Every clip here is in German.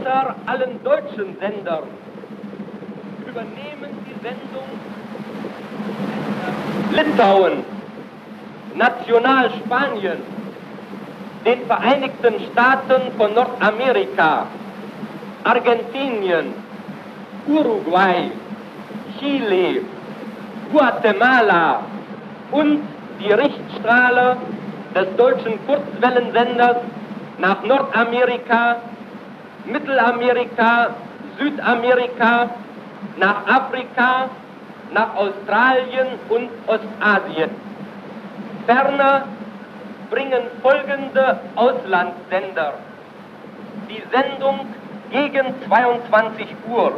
außer allen deutschen Sendern übernehmen die Sendung Litauen, Nationalspanien, den Vereinigten Staaten von Nordamerika, Argentinien, Uruguay, Chile, Guatemala und die Richtstrahle des deutschen Kurzwellensenders nach Nordamerika, Mittelamerika, Südamerika, nach Afrika, nach Australien und Ostasien. Ferner bringen folgende Auslandssender die Sendung gegen 22 Uhr.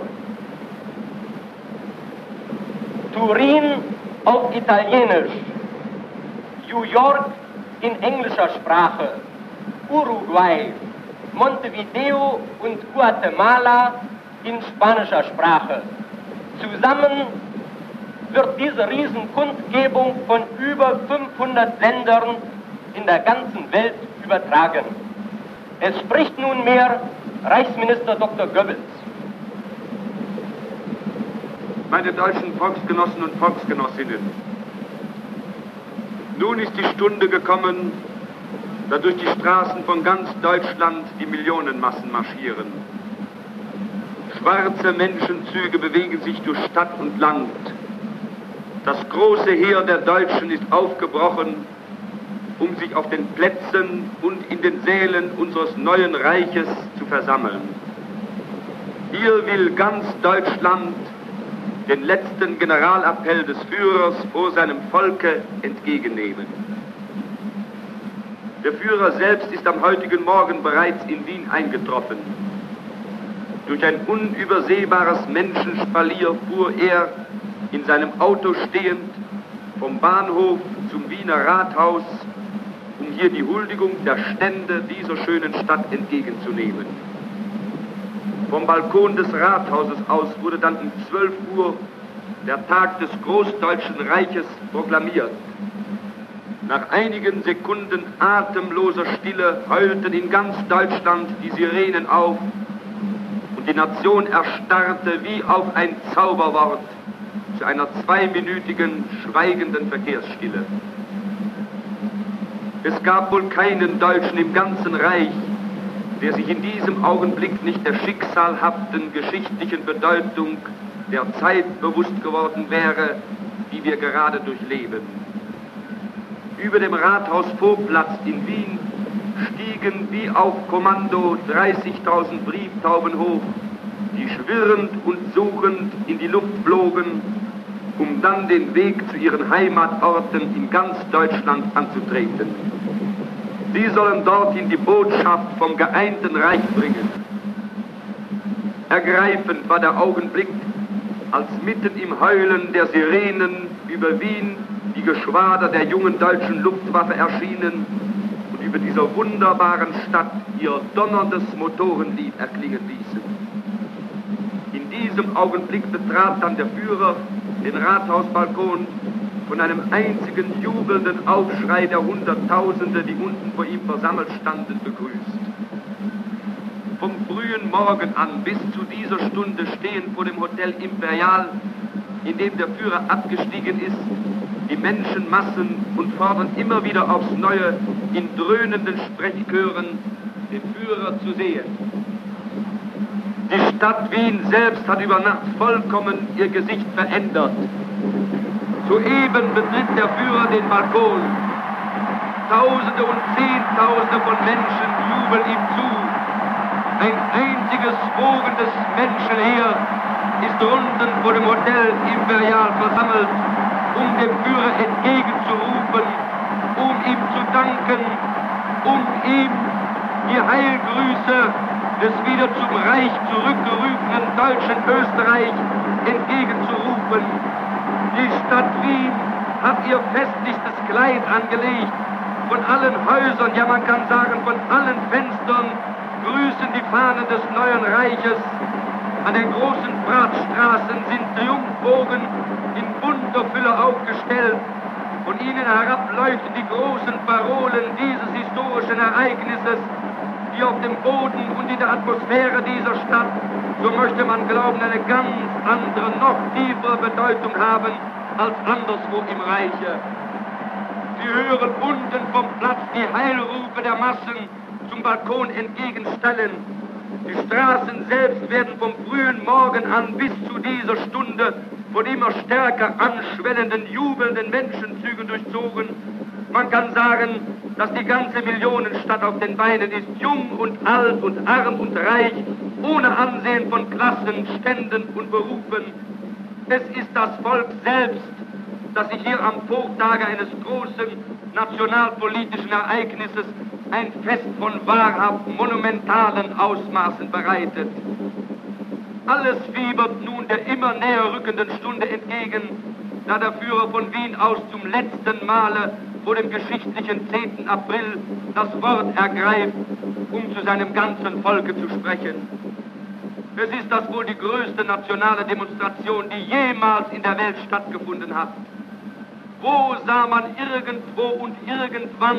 Turin auf Italienisch, New York in englischer Sprache, Uruguay, Montevideo und Guatemala in spanischer Sprache. Zusammen wird diese Riesenkundgebung von über 500 Sendern in der ganzen Welt übertragen. Es spricht nunmehr Reichsminister Dr. Goebbels. Meine deutschen Volksgenossen und Volksgenossinnen, nun ist die Stunde gekommen, da durch die Straßen von ganz Deutschland die Millionenmassen marschieren. Schwarze Menschenzüge bewegen sich durch Stadt und Land. Das große Heer der Deutschen ist aufgebrochen, um sich auf den Plätzen und in den Sälen unseres neuen Reiches zu versammeln. Hier will ganz Deutschland den letzten Generalappell des Führers vor seinem Volke entgegennehmen. Der Führer selbst ist am heutigen Morgen bereits in Wien eingetroffen. Durch ein unübersehbares Menschenspalier fuhr er, in seinem Auto stehend, vom Bahnhof zum Wiener Rathaus, um hier die Huldigung der Stände dieser schönen Stadt entgegenzunehmen. Vom Balkon des Rathauses aus wurde dann um 12 Uhr der Tag des Großdeutschen Reiches proklamiert. Nach einigen Sekunden atemloser Stille heulten in ganz Deutschland die Sirenen auf und die Nation erstarrte wie auf ein Zauberwort zu einer 2-minütigen schweigenden Verkehrsstille. Es gab wohl keinen Deutschen im ganzen Reich, der sich in diesem Augenblick nicht der schicksalhaften geschichtlichen Bedeutung der Zeit bewusst geworden wäre, die wir gerade durchleben. Über dem Rathausvorplatz in Wien stiegen wie auf Kommando 30.000 Brieftauben hoch, die schwirrend und suchend in die Luft flogen, um dann den Weg zu ihren Heimatorten in ganz Deutschland anzutreten. Sie sollen dorthin die Botschaft vom geeinten Reich bringen. Ergreifend war der Augenblick, als mitten im Heulen der Sirenen über Wien die Geschwader der jungen deutschen Luftwaffe erschienen und über dieser wunderbaren Stadt ihr donnerndes Motorenlied erklingen ließen. In diesem Augenblick betrat dann der Führer den Rathausbalkon, von einem einzigen jubelnden Aufschrei der Hunderttausende, die unten vor ihm versammelt standen, begrüßt. Vom frühen Morgen an bis zu dieser Stunde stehen vor dem Hotel Imperial, in dem der Führer abgestiegen ist, die Menschenmassen und fordern immer wieder aufs Neue in dröhnenden Sprechchören den Führer zu sehen. Die Stadt Wien selbst hat über Nacht vollkommen ihr Gesicht verändert. Soeben betritt der Führer den Balkon. Tausende und Zehntausende von Menschen jubeln ihm zu. Ein einziges wogendes Menschenheer ist runden vor dem Hotel Imperial versammelt, um dem Führer entgegenzurufen, um ihm zu danken, um ihm die Heilgrüße des wieder zum Reich zurückgerufenen deutschen Österreich entgegenzurufen. Die Stadt Wien hat ihr festlichstes Kleid angelegt. Von allen Häusern, ja man kann sagen von allen Fenstern, grüßen die Fahnen des neuen Reiches. An den großen Prachtstraßen sind Triumphbogen in bunter Fülle aufgestellt. Von ihnen herab leuchten die großen Parolen dieses historischen Ereignisses. wie auf dem Boden und in der Atmosphäre dieser Stadt, so möchte man glauben, eine ganz andere, noch tiefere Bedeutung haben als anderswo im Reiche. Sie hören unten vom Platz die Heilrufe der Massen zum Balkon entgegenstellen. Die Straßen selbst werden vom frühen Morgen an bis zu dieser Stunde von immer stärker anschwellenden, jubelnden Menschenzügen durchzogen. Man kann sagen, dass die ganze Millionenstadt auf den Beinen ist, jung und alt und arm und reich, ohne Ansehen von Klassen, Ständen und Berufen. Es ist das Volk selbst, das sich hier am Vortage eines großen nationalpolitischen Ereignisses ein Fest von wahrhaft monumentalen Ausmaßen bereitet. Alles fiebert nun der immer näher rückenden Stunde entgegen, da der Führer von Wien aus zum letzten Male vor dem geschichtlichen 10. April das Wort ergreift, um zu seinem ganzen Volke zu sprechen. Es ist das wohl die größte nationale Demonstration, die jemals in der Welt stattgefunden hat. Wo sah man irgendwo und irgendwann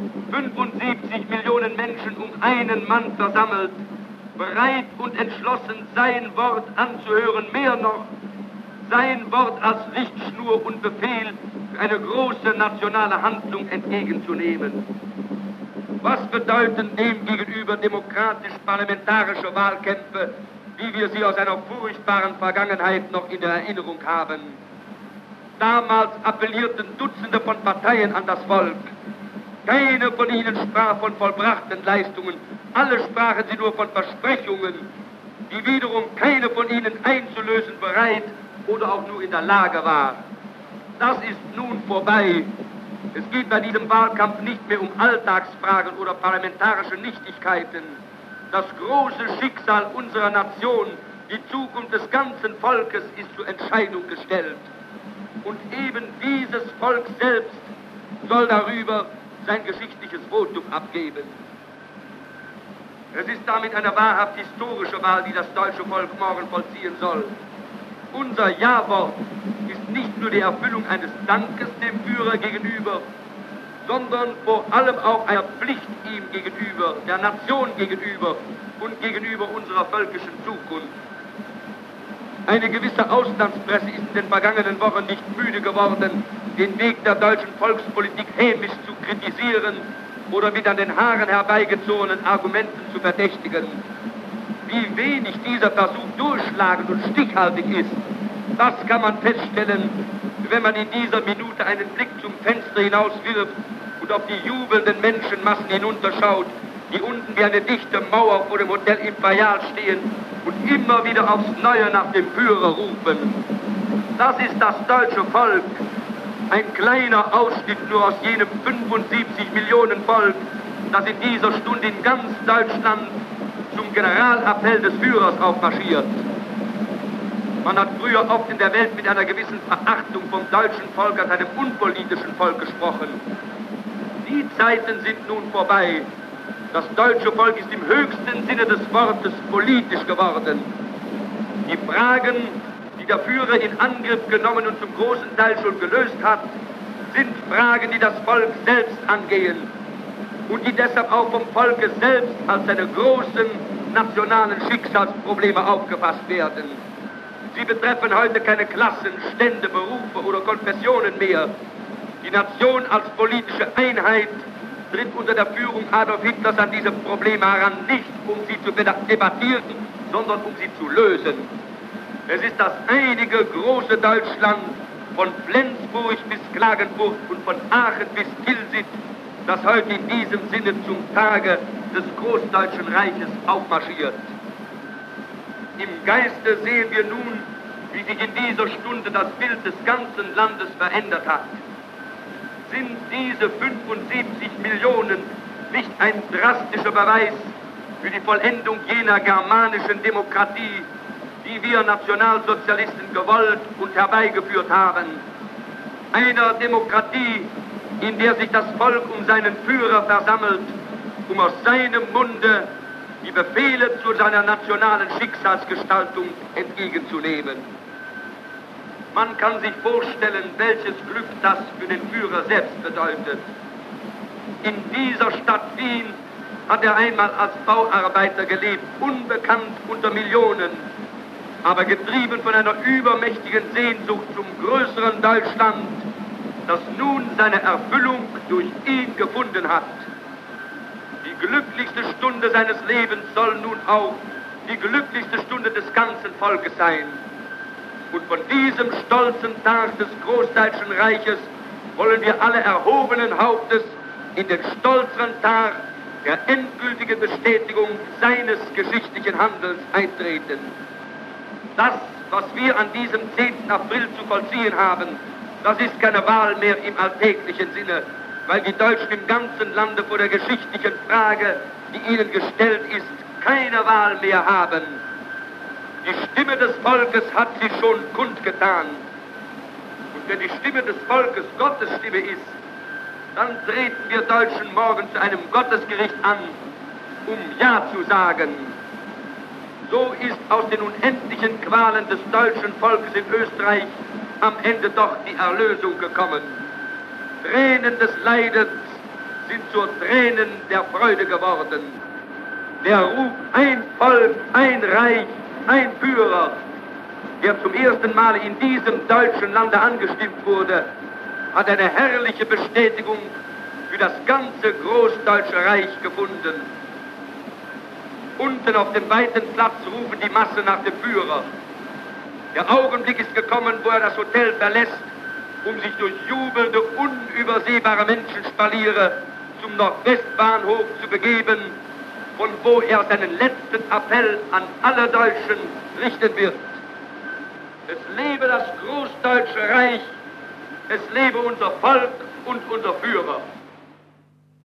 75 Millionen Menschen um einen Mann versammelt, bereit und entschlossen, sein Wort anzuhören, mehr noch, sein Wort als Richtschnur und Befehl für eine große nationale Handlung entgegenzunehmen? Was bedeuten demgegenüber demokratisch-parlamentarische Wahlkämpfe, wie wir sie aus einer furchtbaren Vergangenheit noch in der Erinnerung haben? Damals appellierten Dutzende von Parteien an das Volk. Keine von ihnen sprach von vollbrachten Leistungen, alle sprachen sie nur von Versprechungen, die wiederum keine von ihnen einzulösen bereit oder auch nur in der Lage war. Das ist nun vorbei. Es geht bei diesem Wahlkampf nicht mehr um Alltagsfragen oder parlamentarische Nichtigkeiten. Das große Schicksal unserer Nation, die Zukunft des ganzen Volkes, ist zur Entscheidung gestellt. Und eben dieses Volk selbst soll darüber sein geschichtliches Votum abgeben. Es ist damit eine wahrhaft historische Wahl, die das deutsche Volk morgen vollziehen soll. Unser Ja-Wort ist nicht nur die Erfüllung eines Dankes dem Führer gegenüber, sondern vor allem auch einer Pflicht ihm gegenüber, der Nation gegenüber und gegenüber unserer völkischen Zukunft. Eine gewisse Auslandspresse ist in den vergangenen Wochen nicht müde geworden, den Weg der deutschen Volkspolitik hämisch zu kritisieren oder mit an den Haaren herbeigezogenen Argumenten zu verdächtigen. Wie wenig dieser Versuch durchschlagend und stichhaltig ist, das kann man feststellen, wenn man in dieser Minute einen Blick zum Fenster hinauswirft und auf die jubelnden Menschenmassen hinunterschaut, die unten wie eine dichte Mauer vor dem Hotel Imperial stehen und immer wieder aufs Neue nach dem Führer rufen. Das ist das deutsche Volk, ein kleiner Ausschnitt nur aus jenem 75 Millionen Volk, das in dieser Stunde in ganz Deutschland zum Generalappell des Führers aufmarschiert. Man hat früher oft in der Welt mit einer gewissen Verachtung vom deutschen Volk als einem unpolitischen Volk gesprochen. Die Zeiten sind nun vorbei. Das deutsche Volk ist im höchsten Sinne des Wortes politisch geworden. Die Fragen, die der Führer in Angriff genommen und zum großen Teil schon gelöst hat, sind Fragen, die das Volk selbst angehen und die deshalb auch vom Volke selbst als seine großen nationalen Schicksalsprobleme aufgefasst werden. Sie betreffen heute keine Klassen, Stände, Berufe oder Konfessionen mehr. Die Nation als politische Einheit tritt unter der Führung Adolf Hitlers an diese Probleme heran, nicht um sie zu debattieren, sondern um sie zu lösen. Es ist das einige große Deutschland von Flensburg bis Klagenfurt und von Aachen bis Tilsit, das heute in diesem Sinne zum Tage des Großdeutschen Reiches aufmarschiert. Im Geiste sehen wir nun, wie sich in dieser Stunde das Bild des ganzen Landes verändert hat. Sind diese 75 Millionen nicht ein drastischer Beweis für die Vollendung jener germanischen Demokratie, die wir Nationalsozialisten gewollt und herbeigeführt haben? Einer Demokratie, in der sich das Volk um seinen Führer versammelt, um aus seinem Munde die Befehle zu seiner nationalen Schicksalsgestaltung entgegenzunehmen. Man kann sich vorstellen, welches Glück das für den Führer selbst bedeutet. In dieser Stadt Wien hat er einmal als Bauarbeiter gelebt, unbekannt unter Millionen, aber getrieben von einer übermächtigen Sehnsucht zum größeren Deutschland, das nun seine Erfüllung durch ihn gefunden hat. Die glücklichste Stunde seines Lebens soll nun auch die glücklichste Stunde des ganzen Volkes sein. Und von diesem stolzen Tag des Großdeutschen Reiches wollen wir alle erhobenen Hauptes in den stolzeren Tag der endgültigen Bestätigung seines geschichtlichen Handelns eintreten. Das, was wir an diesem 10. April zu vollziehen haben, das ist keine Wahl mehr im alltäglichen Sinne, weil die Deutschen im ganzen Lande vor der geschichtlichen Frage, die ihnen gestellt ist, keine Wahl mehr haben. Die Stimme des Volkes hat sich schon kundgetan. Und wenn die Stimme des Volkes Gottes Stimme ist, dann treten wir Deutschen morgen zu einem Gottesgericht an, um Ja zu sagen. So ist aus den unendlichen Qualen des deutschen Volkes in Österreich am Ende doch die Erlösung gekommen. Tränen des Leidens sind zu Tränen der Freude geworden. Der Ruf, ein Volk, ein Reich, ein Führer, der zum ersten Mal in diesem deutschen Lande angestimmt wurde, hat eine herrliche Bestätigung für das ganze Großdeutsche Reich gefunden. Unten auf dem weiten Platz rufen die Massen nach dem Führer. Der Augenblick ist gekommen, wo er das Hotel verlässt, um sich durch jubelnde, unübersehbare Menschenspaliere zum Nordwestbahnhof zu begeben, von wo er seinen letzten Appell an alle Deutschen richten wird. Es lebe das Großdeutsche Reich, es lebe unser Volk und unser Führer.